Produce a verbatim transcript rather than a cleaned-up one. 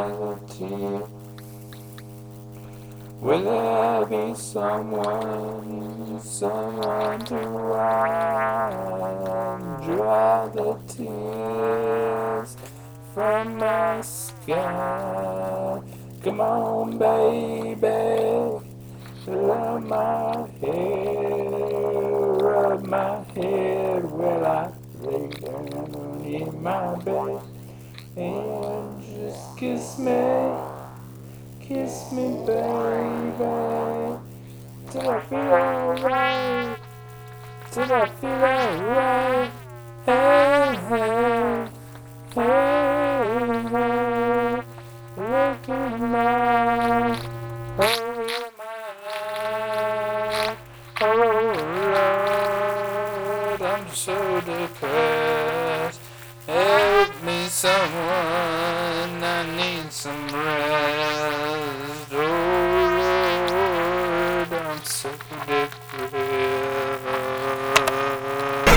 reality. Will there be someone, someone to run, dry the tears from my sky? Come on, baby, love my hair, rub my head while I lay down in my bed, and just kiss me. Kiss me, baby, till I feel alright, till I feel alright. Hey, hey, hey, hey, looking my, oh my life, oh Lord, I'm so depressed. Help me, someone, I need some rest.